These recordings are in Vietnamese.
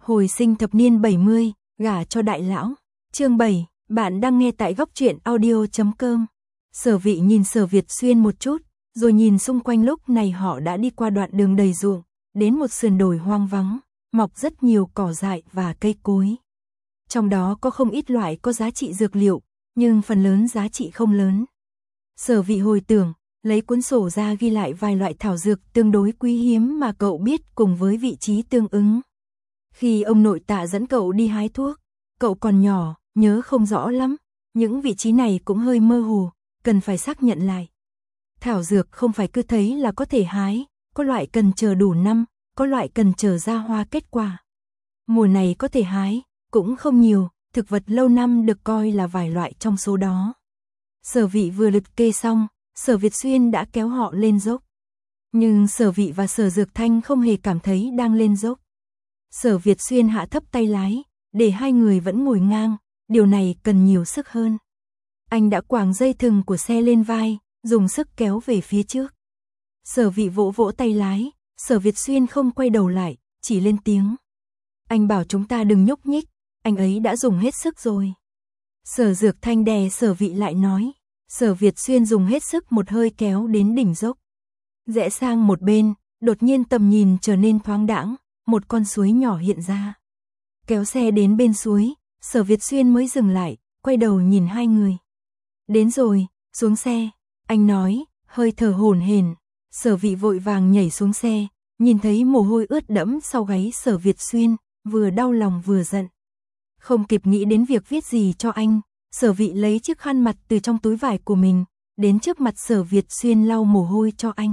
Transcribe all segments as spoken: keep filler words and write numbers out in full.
Hồi sinh thập niên bảy mươi, gả cho đại lão. Chương bảy, bạn đang nghe tại góc truyện audio chấm com. Sở Vị nhìn Sở Việt Xuyên một chút, rồi nhìn xung quanh. Lúc này họ đã đi qua đoạn đường đầy ruộng, đến một sườn đồi hoang vắng, mọc rất nhiều cỏ dại và cây cối. Trong đó có không ít loại có giá trị dược liệu, nhưng phần lớn giá trị không lớn. Sở Vị hồi tưởng, lấy cuốn sổ ra ghi lại vài loại thảo dược tương đối quý hiếm mà cậu biết cùng với vị trí tương ứng. Khi ông nội Tạ dẫn cậu đi hái thuốc, cậu còn nhỏ, nhớ không rõ lắm, những vị trí này cũng hơi mơ hồ, cần phải xác nhận lại. Thảo dược không phải cứ thấy là có thể hái, có loại cần chờ đủ năm, có loại cần chờ ra hoa kết quả. Mùa này có thể hái, cũng không nhiều, thực vật lâu năm được coi là vài loại trong số đó. Sở Vị vừa liệt kê xong, Sở Việt Xuyên đã kéo họ lên dốc. Nhưng Sở Vị và Sở Dược Thanh không hề cảm thấy đang lên dốc. Sở Việt Xuyên hạ thấp tay lái, để hai người vẫn ngồi ngang, điều này cần nhiều sức hơn. Anh đã quàng dây thừng của xe lên vai, dùng sức kéo về phía trước. Sở Vị vỗ vỗ tay lái, Sở Việt Xuyên không quay đầu lại, chỉ lên tiếng. Anh bảo chúng ta đừng nhúc nhích, anh ấy đã dùng hết sức rồi. Sở Dược Thanh đè Sở Vị lại nói. Sở Việt Xuyên dùng hết sức một hơi kéo đến đỉnh dốc. Rẽ sang một bên, đột nhiên tầm nhìn trở nên thoáng đãng, một con suối nhỏ hiện ra. Kéo xe đến bên suối, Sở Việt Xuyên mới dừng lại, quay đầu nhìn hai người. Đến rồi, xuống xe, anh nói, hơi thở hổn hển. Sở Vị vội vàng nhảy xuống xe, nhìn thấy mồ hôi ướt đẫm sau gáy Sở Việt Xuyên, vừa đau lòng vừa giận. Không kịp nghĩ đến việc viết gì cho anh, Sở Vị lấy chiếc khăn mặt từ trong túi vải của mình, đến trước mặt Sở Việt Xuyên lau mồ hôi cho anh.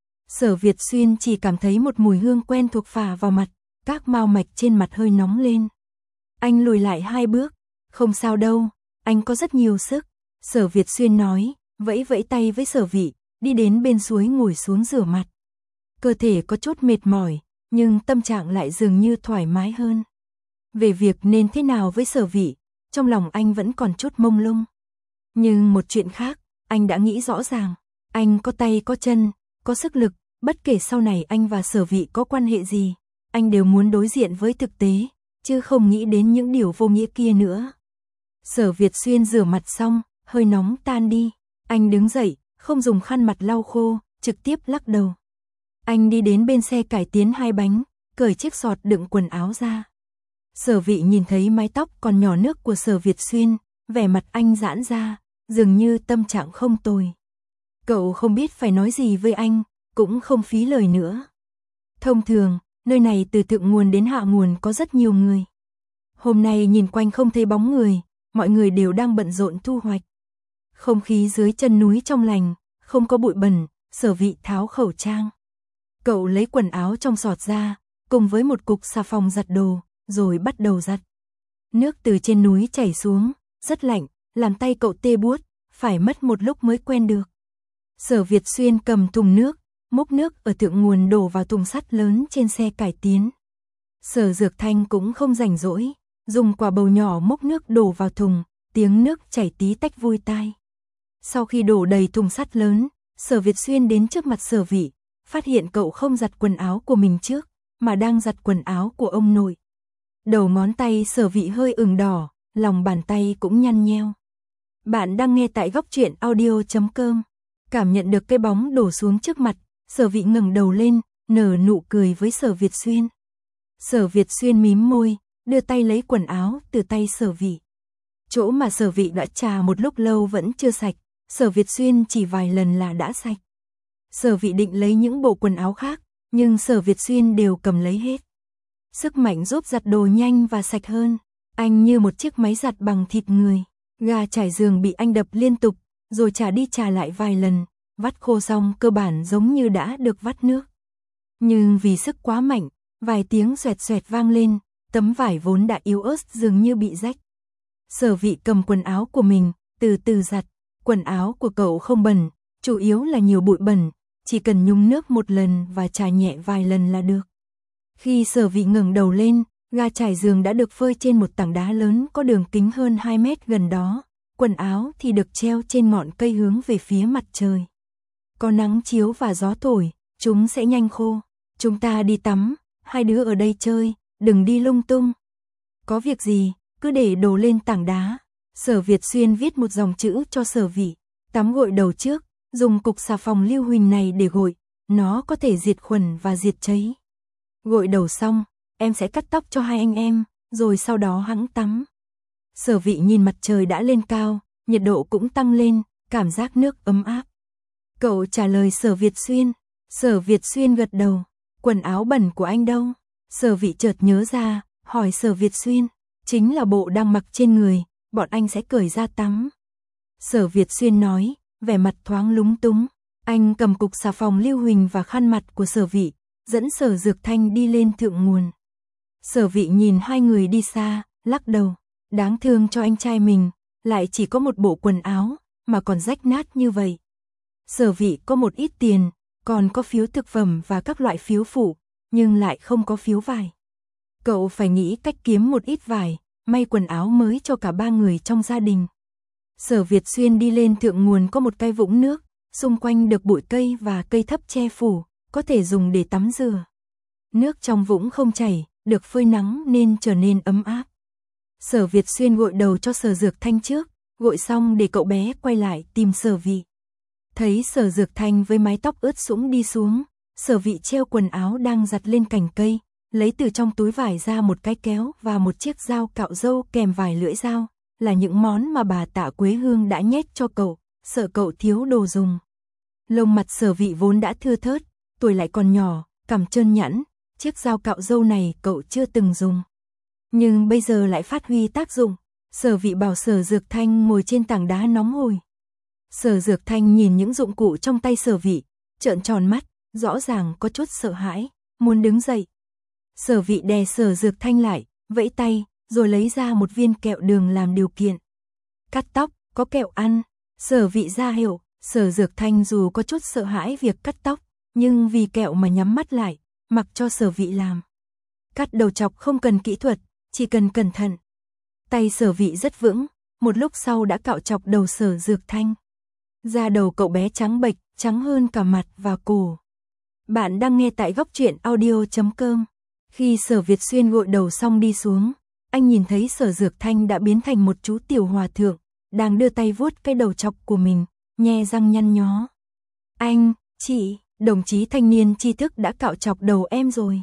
Sở Việt Xuyên chỉ cảm thấy một mùi hương quen thuộc phả vào mặt, các mao mạch trên mặt hơi nóng lên. Anh lùi lại hai bước, không sao đâu, anh có rất nhiều sức. Sở Việt Xuyên nói, vẫy vẫy tay với Sở Vị, đi đến bên suối ngồi xuống rửa mặt. Cơ thể có chút mệt mỏi, nhưng tâm trạng lại dường như thoải mái hơn. Về việc nên thế nào với Sở Vị, trong lòng anh vẫn còn chút mông lung. Nhưng một chuyện khác, anh đã nghĩ rõ ràng. Anh có tay có chân, có sức lực, bất kể sau này anh và Sở Vị có quan hệ gì, anh đều muốn đối diện với thực tế, chứ không nghĩ đến những điều vô nghĩa kia nữa. Sở Việt Xuyên rửa mặt xong, hơi nóng tan đi. Anh đứng dậy, không dùng khăn mặt lau khô, trực tiếp lắc đầu. Anh đi đến bên xe cải tiến hai bánh, cởi chiếc sọt đựng quần áo ra. Sở Vị nhìn thấy mái tóc còn nhỏ nước của Sở Việt Xuyên, vẻ mặt anh giãn ra, dường như tâm trạng không tồi. Cậu không biết phải nói gì với anh, cũng không phí lời nữa. Thông thường, nơi này từ thượng nguồn đến hạ nguồn có rất nhiều người. Hôm nay nhìn quanh không thấy bóng người, mọi người đều đang bận rộn thu hoạch. Không khí dưới chân núi trong lành, không có bụi bẩn. Sở Vị tháo khẩu trang. Cậu lấy quần áo trong sọt ra, cùng với một cục xà phòng giặt đồ, rồi bắt đầu giặt. Nước từ trên núi chảy xuống, rất lạnh, làm tay cậu tê buốt, phải mất một lúc mới quen được. Sở Việt Xuyên cầm thùng nước, múc nước ở thượng nguồn đổ vào thùng sắt lớn trên xe cải tiến. Sở Dược Thanh cũng không rảnh rỗi, dùng quả bầu nhỏ múc nước đổ vào thùng, tiếng nước chảy tí tách vui tai. Sau khi đổ đầy thùng sắt lớn, Sở Việt Xuyên đến trước mặt Sở Vị, phát hiện cậu không giặt quần áo của mình trước, mà đang giặt quần áo của ông nội. Đầu ngón tay Sở Vị hơi ửng đỏ, lòng bàn tay cũng nhăn nheo. Bạn đang nghe tại góc truyện audio chấm com. Cảm nhận được cái bóng đổ xuống trước mặt, Sở Vị ngẩng đầu lên, nở nụ cười với Sở Việt Xuyên. Sở Việt Xuyên mím môi, đưa tay lấy quần áo từ tay Sở Vị. Chỗ mà Sở Vị đã chà một lúc lâu vẫn chưa sạch, Sở Việt Xuyên chỉ vài lần là đã sạch. Sở Vị định lấy những bộ quần áo khác, nhưng Sở Việt Xuyên đều cầm lấy hết. Sức mạnh giúp giặt đồ nhanh và sạch hơn. Anh như một chiếc máy giặt bằng thịt người. Gà trải giường bị anh đập liên tục, rồi chà đi chà lại vài lần, vắt khô xong cơ bản giống như đã được vắt nước. Nhưng vì sức quá mạnh, vài tiếng xoẹt xoẹt vang lên, tấm vải vốn đã yếu ớt dường như bị rách. Sở Vị cầm quần áo của mình, từ từ giặt. Quần áo của cậu không bẩn, chủ yếu là nhiều bụi bẩn, chỉ cần nhúng nước một lần và chà nhẹ vài lần là được. Khi Sở Vị ngẩng đầu lên, ga trải giường đã được phơi trên một tảng đá lớn có đường kính hơn hai mét gần đó, quần áo thì được treo trên ngọn cây hướng về phía mặt trời. Có nắng chiếu và gió thổi, chúng sẽ nhanh khô. Chúng ta đi tắm, hai đứa ở đây chơi, đừng đi lung tung. Có việc gì, cứ để đồ lên tảng đá. Sở Việt Xuyên viết một dòng chữ cho Sở Vĩ. Tắm gội đầu trước, dùng cục xà phòng lưu huỳnh này để gội, nó có thể diệt khuẩn và diệt cháy. Gội đầu xong, em sẽ cắt tóc cho hai anh em, rồi sau đó hẵng tắm. Sở Vĩ nhìn mặt trời đã lên cao, nhiệt độ cũng tăng lên, cảm giác nước ấm áp. Cậu trả lời Sở Việt Xuyên. Sở Việt Xuyên gật đầu. Quần áo bẩn của anh đâu? Sở Vĩ chợt nhớ ra, hỏi Sở Việt Xuyên. Chính là bộ đang mặc trên người, bọn anh sẽ cởi ra tắm. Sở Việt Xuyên nói, vẻ mặt thoáng lúng túng. Anh cầm cục xà phòng lưu huỳnh và khăn mặt của Sở Vĩ, dẫn Sở Dược Thanh đi lên thượng nguồn. Sở Vĩ nhìn hai người đi xa, lắc đầu. Đáng thương cho anh trai mình, lại chỉ có một bộ quần áo, mà còn rách nát như vậy. Sở Vĩ có một ít tiền, còn có phiếu thực phẩm và các loại phiếu phụ, nhưng lại không có phiếu vải. Cậu phải nghĩ cách kiếm một ít vải, may quần áo mới cho cả ba người trong gia đình. Sở Việt Xuyên đi lên thượng nguồn có một cái vũng nước, xung quanh được bụi cây và cây thấp che phủ, có thể dùng để tắm rửa. Nước trong vũng không chảy, được phơi nắng nên trở nên ấm áp. Sở Việt Xuyên gội đầu cho Sở Dược Thanh trước, gội xong để cậu bé quay lại tìm Sở Vĩ. Thấy Sở Dược Thanh với mái tóc ướt sũng đi xuống, Sở Vĩ treo quần áo đang giặt lên cành cây, lấy từ trong túi vải ra một cái kéo và một chiếc dao cạo râu kèm vài lưỡi dao, là những món mà bà Tạ Quế Hương đã nhét cho cậu, sợ cậu thiếu đồ dùng. Lông mặt Sở Vĩ vốn đã thưa thớt, tuổi lại còn nhỏ, cằm trơn nhẵn, chiếc dao cạo râu này cậu chưa từng dùng. Nhưng bây giờ lại phát huy tác dụng. Sở Vĩ bảo Sở Dược Thanh ngồi trên tảng đá nóng hổi. Sở Dược Thanh nhìn những dụng cụ trong tay Sở Vĩ, trợn tròn mắt, rõ ràng có chút sợ hãi, muốn đứng dậy. Sở Vĩ đè Sở Dược Thanh lại, vẫy tay, rồi lấy ra một viên kẹo đường làm điều kiện. Cắt tóc, có kẹo ăn. Sở Vĩ ra hiệu. Sở Dược Thanh dù có chút sợ hãi việc cắt tóc, nhưng vì kẹo mà nhắm mắt lại, mặc cho Sở Vĩ làm. Cắt đầu chọc không cần kỹ thuật, chỉ cần cẩn thận. Tay Sở Vĩ rất vững, một lúc sau đã cạo chọc đầu Sở Dược Thanh. Da đầu cậu bé trắng bệch, trắng hơn cả mặt và cổ. Bạn đang nghe tại góc truyện audio chấm com. Khi Sở Việt Xuyên gội đầu xong đi xuống, anh nhìn thấy Sở Dược Thanh đã biến thành một chú tiểu hòa thượng, đang đưa tay vuốt cái đầu chọc của mình, nhe răng nhăn nhó. Anh, chị, đồng chí thanh niên tri thức đã cạo chọc đầu em rồi.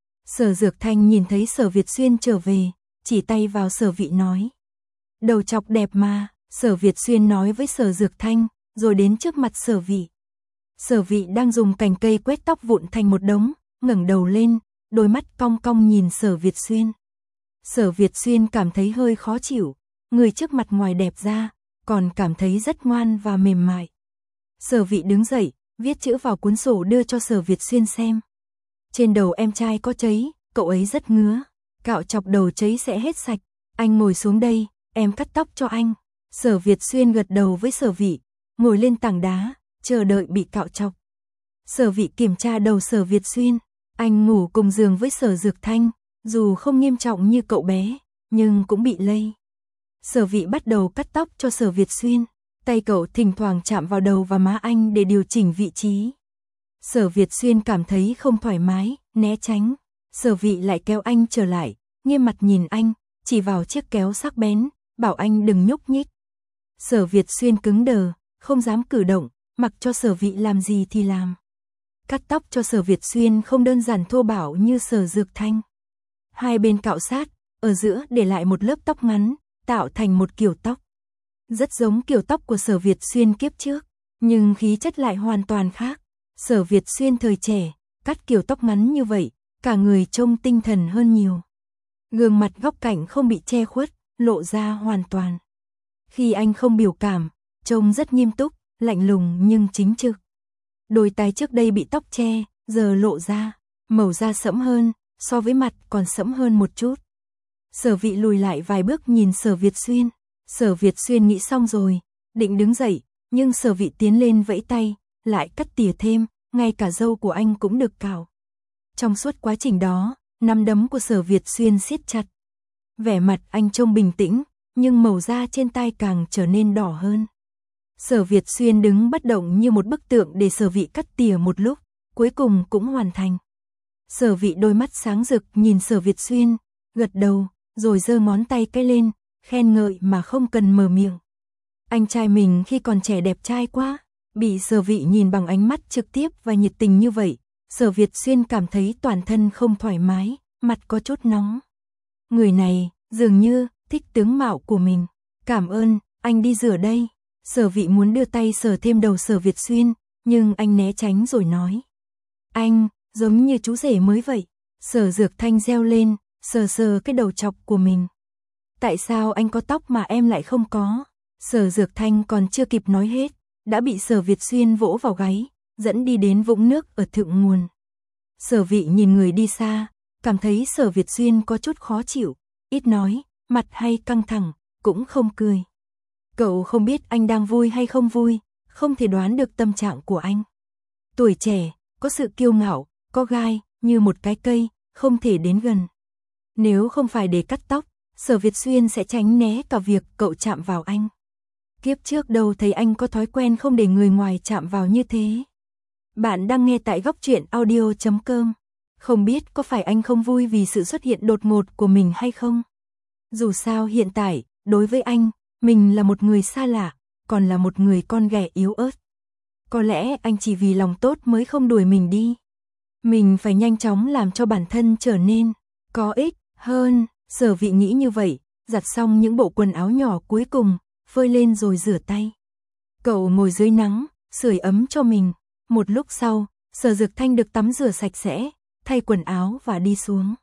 Sở Dược Thanh nhìn thấy Sở Việt Xuyên trở về, chỉ tay vào Sở Vĩ nói. Đầu chọc đẹp mà, Sở Việt Xuyên nói với Sở Dược Thanh, rồi đến trước mặt Sở Vĩ. Sở Vĩ đang dùng cành cây quét tóc vụn thành một đống, ngẩng đầu lên, đôi mắt cong cong nhìn Sở Việt Xuyên. Sở Việt Xuyên cảm thấy hơi khó chịu, người trước mặt ngoài đẹp ra, còn cảm thấy rất ngoan và mềm mại. Sở Vĩ đứng dậy, viết chữ vào cuốn sổ đưa cho Sở Việt Xuyên xem. Trên đầu em trai có cháy, cậu ấy rất ngứa, cạo chọc đầu cháy sẽ hết sạch, anh ngồi xuống đây, em cắt tóc cho anh. Sở Việt Xuyên gật đầu với Sở Vĩ, ngồi lên tảng đá, chờ đợi bị cạo chọc. Sở Vĩ kiểm tra đầu Sở Việt Xuyên, anh ngủ cùng giường với Sở Dược Thanh, dù không nghiêm trọng như cậu bé, nhưng cũng bị lây. Sở Vĩ bắt đầu cắt tóc cho Sở Việt Xuyên, tay cậu thỉnh thoảng chạm vào đầu và má anh để điều chỉnh vị trí. Sở Việt Xuyên cảm thấy không thoải mái, né tránh. Sở Vĩ lại kéo anh trở lại, nghiêm mặt nhìn anh, chỉ vào chiếc kéo sắc bén, bảo anh đừng nhúc nhích. Sở Việt Xuyên cứng đờ, không dám cử động, mặc cho Sở Vĩ làm gì thì làm. Cắt tóc cho Sở Việt Xuyên không đơn giản thô bạo như Sở Dược Thanh. Hai bên cạo sát, ở giữa để lại một lớp tóc ngắn, tạo thành một kiểu tóc. Rất giống kiểu tóc của Sở Việt Xuyên kiếp trước, nhưng khí chất lại hoàn toàn khác. Sở Việt Xuyên thời trẻ, cắt kiểu tóc ngắn như vậy, cả người trông tinh thần hơn nhiều. Gương mặt góc cạnh không bị che khuất, lộ ra hoàn toàn. Khi anh không biểu cảm, trông rất nghiêm túc, lạnh lùng nhưng chính trực. Đôi tai trước đây bị tóc che, giờ lộ ra, màu da sẫm hơn, so với mặt còn sẫm hơn một chút. Sở Vĩ lùi lại vài bước nhìn Sở Việt Xuyên. Sở Việt Xuyên nghĩ xong rồi, định đứng dậy, nhưng Sở Vĩ tiến lên vẫy tay, lại cắt tỉa thêm, ngay cả râu của anh cũng được cạo. Trong suốt quá trình đó, nắm đấm của Sở Việt Xuyên siết chặt. Vẻ mặt anh trông bình tĩnh, nhưng màu da trên tai càng trở nên đỏ hơn. Sở Việt Xuyên đứng bất động như một bức tượng để Sở Vĩ cắt tỉa một lúc, cuối cùng cũng hoàn thành. Sở Vị đôi mắt sáng rực nhìn Sở Việt Xuyên, gật đầu, rồi giơ ngón tay cái lên, khen ngợi mà không cần mở miệng. Anh trai mình khi còn trẻ đẹp trai quá, bị Sở Vị nhìn bằng ánh mắt trực tiếp và nhiệt tình như vậy, Sở Việt Xuyên cảm thấy toàn thân không thoải mái, mặt có chút nóng. Người này, dường như, thích tướng mạo của mình. Cảm ơn, anh đi rửa đây. Sở Vị muốn đưa tay sờ thêm đầu Sở Việt Xuyên, nhưng anh né tránh rồi nói. Anh, giống như chú rể mới vậy. Sở Dược Thanh reo lên, sờ sờ cái đầu chọc của mình. Tại sao anh có tóc mà em lại không có? Sở Dược Thanh còn chưa kịp nói hết, đã bị Sở Việt Xuyên vỗ vào gáy, dẫn đi đến vũng nước ở thượng nguồn. Sở Vị nhìn người đi xa, cảm thấy Sở Việt Xuyên có chút khó chịu, ít nói, mặt hay căng thẳng, cũng không cười. Cậu không biết anh đang vui hay không vui, không thể đoán được tâm trạng của anh. Tuổi trẻ, có sự kiêu ngạo, có gai, như một cái cây, không thể đến gần. Nếu không phải để cắt tóc, Sở Việt Xuyên sẽ tránh né cả việc cậu chạm vào anh. Kiếp trước đâu thấy anh có thói quen không để người ngoài chạm vào như thế. Bạn đang nghe tại góc truyện audio chấm com. Không biết có phải anh không vui vì sự xuất hiện đột ngột của mình hay không? Dù sao hiện tại, đối với anh, mình là một người xa lạ, còn là một người con ghẻ yếu ớt. Có lẽ anh chỉ vì lòng tốt mới không đuổi mình đi. Mình phải nhanh chóng làm cho bản thân trở nên có ích hơn. Sở Vị nghĩ như vậy, giặt xong những bộ quần áo nhỏ cuối cùng, phơi lên rồi rửa tay. Cậu ngồi dưới nắng, sưởi ấm cho mình. Một lúc sau, Sở Dược Thanh được tắm rửa sạch sẽ, thay quần áo và đi xuống.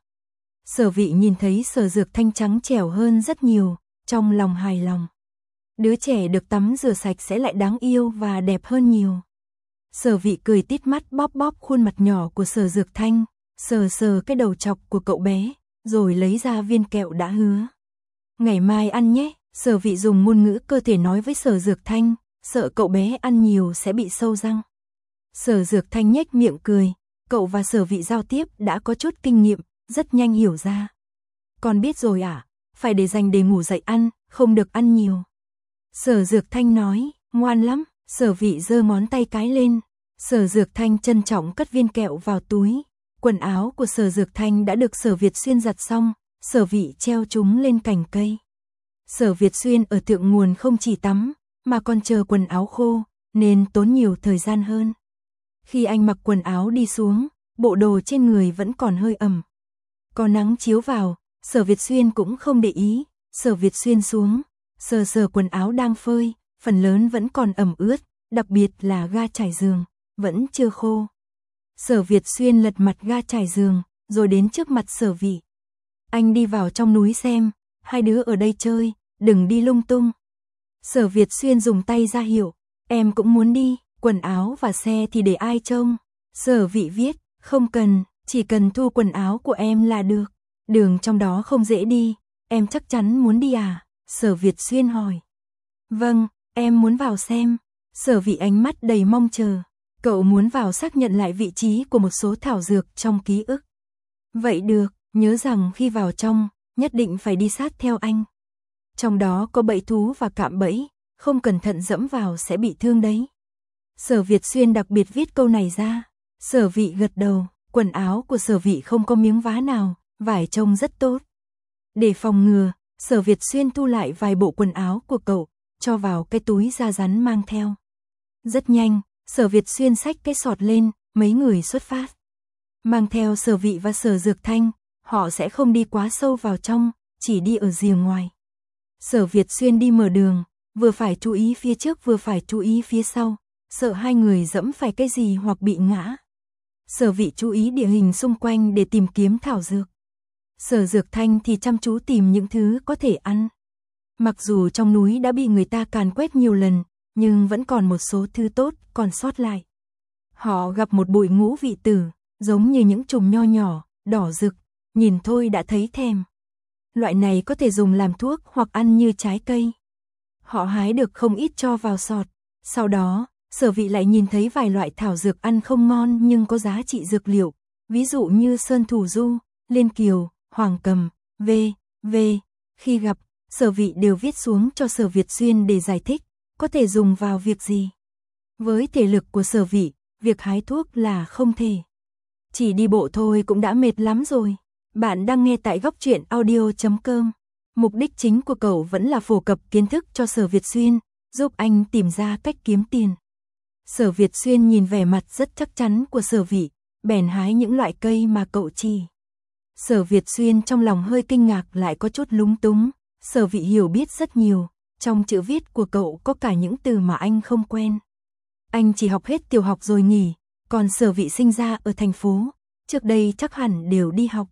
Sở Vị nhìn thấy Sở Dược Thanh trắng trẻo hơn rất nhiều, trong lòng hài lòng. Đứa trẻ được tắm rửa sạch sẽ lại đáng yêu và đẹp hơn nhiều. Sở Vị cười tít mắt bóp bóp khuôn mặt nhỏ của Sở Dược Thanh, sờ sờ cái đầu chọc của cậu bé, rồi lấy ra viên kẹo đã hứa. Ngày mai ăn nhé, Sở Vị dùng ngôn ngữ cơ thể nói với Sở Dược Thanh, sợ cậu bé ăn nhiều sẽ bị sâu răng. Sở Dược Thanh nhếch miệng cười, cậu và Sở Vị giao tiếp đã có chút kinh nghiệm, rất nhanh hiểu ra. Con biết rồi à, phải để dành để ngủ dậy ăn, không được ăn nhiều. Sở Dược Thanh nói, ngoan lắm. Sở Vị giơ ngón tay cái lên. Sở Dược Thanh trân trọng cất viên kẹo vào túi. Quần áo của Sở Dược Thanh đã được Sở Việt Xuyên giặt xong, Sở Vị treo chúng lên cành cây. Sở Việt Xuyên ở thượng nguồn không chỉ tắm, mà còn chờ quần áo khô, nên tốn nhiều thời gian hơn. Khi anh mặc quần áo đi xuống, bộ đồ trên người vẫn còn hơi ẩm. Có nắng chiếu vào, Sở Việt Xuyên cũng không để ý. Sở Việt Xuyên xuống, sờ sờ quần áo đang phơi, phần lớn vẫn còn ẩm ướt, đặc biệt là ga trải giường, vẫn chưa khô. Sở Việt Xuyên lật mặt ga trải giường, rồi đến trước mặt Sở Vị. Anh đi vào trong núi xem, hai đứa ở đây chơi, đừng đi lung tung. Sở Việt Xuyên dùng tay ra hiệu, em cũng muốn đi, quần áo và xe thì để ai trông. Sở Vị viết, không cần, chỉ cần thu quần áo của em là được. Đường trong đó không dễ đi, em chắc chắn muốn đi à? Sở Việt Xuyên hỏi. Vâng, em muốn vào xem. Sở Vị ánh mắt đầy mong chờ. Cậu muốn vào xác nhận lại vị trí của một số thảo dược trong ký ức. Vậy được, nhớ rằng khi vào trong, nhất định phải đi sát theo anh. Trong đó có bẫy thú và cạm bẫy, không cẩn thận dẫm vào sẽ bị thương đấy. Sở Việt Xuyên đặc biệt viết câu này ra. Sở Vị gật đầu, quần áo của Sở Vị không có miếng vá nào, vải trông rất tốt. Để phòng ngừa, Sở Việt Xuyên thu lại vài bộ quần áo của cậu, cho vào cái túi da rắn mang theo. Rất nhanh, Sở Việt Xuyên xách cái sọt lên, mấy người xuất phát. Mang theo Sở Vị và Sở Dược Thanh, họ sẽ không đi quá sâu vào trong, chỉ đi ở rìa ngoài. Sở Việt Xuyên đi mở đường, vừa phải chú ý phía trước vừa phải chú ý phía sau, sợ hai người dẫm phải cái gì hoặc bị ngã. Sở Vị chú ý địa hình xung quanh để tìm kiếm thảo dược. Sở Dược Thanh thì chăm chú tìm những thứ có thể ăn. Mặc dù trong núi đã bị người ta càn quét nhiều lần, nhưng vẫn còn một số thứ tốt còn sót lại. Họ gặp một bụi ngũ vị tử, giống như những chùm nho nhỏ, đỏ rực, nhìn thôi đã thấy thèm. Loại này có thể dùng làm thuốc hoặc ăn như trái cây. Họ hái được không ít cho vào sọt. Sau đó, Sở Vị lại nhìn thấy vài loại thảo dược ăn không ngon nhưng có giá trị dược liệu, ví dụ như sơn thủ du, liên kiều, hoàng cầm, v, v. Khi gặp, Sở Vị đều viết xuống cho Sở Việt Xuyên để giải thích, có thể dùng vào việc gì. Với thể lực của Sở Vị, việc hái thuốc là không thể. chỉ đi bộ thôi cũng đã mệt lắm rồi. Bạn đang nghe tại góc truyện audio chấm com. Mục đích chính của cậu vẫn là phổ cập kiến thức cho Sở Việt Xuyên, giúp anh tìm ra cách kiếm tiền. Sở Việt Xuyên nhìn vẻ mặt rất chắc chắn của Sở Vị, bèn hái những loại cây mà cậu chỉ. Sở Việt Xuyên trong lòng hơi kinh ngạc lại có chút lúng túng, Sở Vị hiểu biết rất nhiều, trong chữ viết của cậu có cả những từ mà anh không quen. Anh chỉ học hết tiểu học rồi nghỉ, còn Sở Vị sinh ra ở thành phố, trước đây chắc hẳn đều đi học.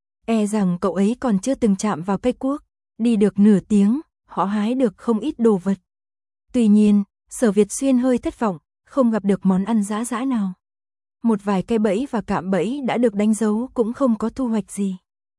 E rằng cậu ấy còn chưa từng chạm vào cây cuốc, đi được nửa tiếng, họ hái được không ít đồ vật. Tuy nhiên, Sở Việt Xuyên hơi thất vọng, không gặp được món ăn dã dã nào. Một vài cây bẫy và cạm bẫy đã được đánh dấu cũng không có thu hoạch gì.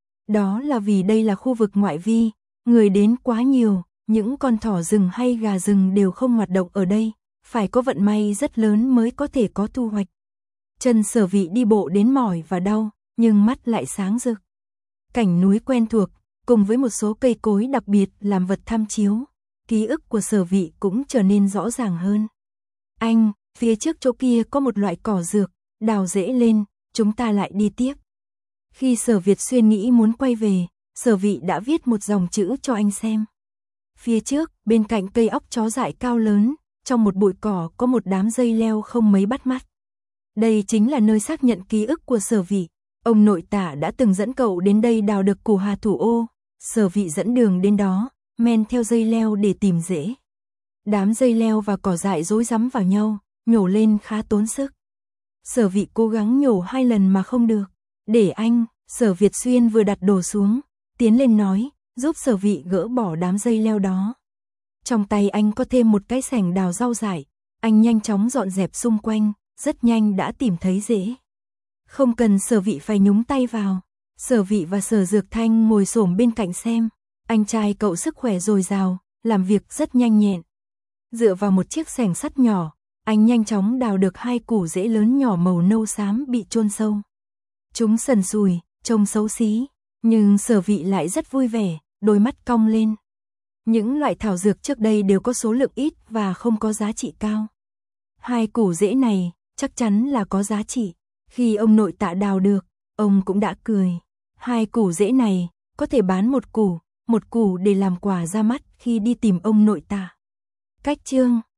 Đó là vì đây là khu vực ngoại vi, người đến quá nhiều, những con thỏ rừng hay gà rừng đều không hoạt động ở đây, phải có vận may rất lớn mới có thể có thu hoạch. Chân Sở Vị đi bộ đến mỏi và đau, nhưng mắt lại sáng rực. Cảnh núi quen thuộc, cùng với một số cây cối đặc biệt làm vật tham chiếu, ký ức của Sở Vị cũng trở nên rõ ràng hơn. Anh, phía trước chỗ kia có một loại cỏ dược, đào rễ lên, chúng ta lại đi tiếp. Khi Sở Việt Xuyên nghĩ muốn quay về, Sở Vị đã viết một dòng chữ cho anh xem. Phía trước, bên cạnh cây óc chó dại cao lớn, trong một bụi cỏ có một đám dây leo không mấy bắt mắt. Đây chính là nơi xác nhận ký ức của Sở Vị. Ông nội tả đã từng dẫn cậu đến đây đào được củ hà thủ ô, Sở Vị dẫn đường đến đó, men theo dây leo để tìm rễ. Đám dây leo và cỏ dại rối rắm vào nhau, nhổ lên khá tốn sức. Sở Vị cố gắng nhổ hai lần mà không được. Để anh, Sở Việt Xuyên vừa đặt đồ xuống, tiến lên nói, giúp Sở Vị gỡ bỏ đám dây leo đó. Trong tay anh có thêm một cái xẻng đào rau dại, anh nhanh chóng dọn dẹp xung quanh, rất nhanh đã tìm thấy rễ. Không cần Sở Vị phải nhúng tay vào, Sở Vị và Sở Dược Thanh ngồi xổm bên cạnh xem, anh trai cậu sức khỏe dồi dào, làm việc rất nhanh nhẹn. Dựa vào một chiếc xẻng sắt nhỏ, anh nhanh chóng đào được hai củ rễ lớn nhỏ màu nâu xám bị chôn sâu. Chúng sần sùi, trông xấu xí, nhưng Sở Vị lại rất vui vẻ, đôi mắt cong lên. Những loại thảo dược trước đây đều có số lượng ít và không có giá trị cao. Hai củ rễ này chắc chắn là có giá trị. Khi ông nội tạ đào được, ông cũng đã cười. Hai củ rễ này có thể bán một củ, một củ để làm quà ra mắt khi đi tìm ông nội tạ. Cách chương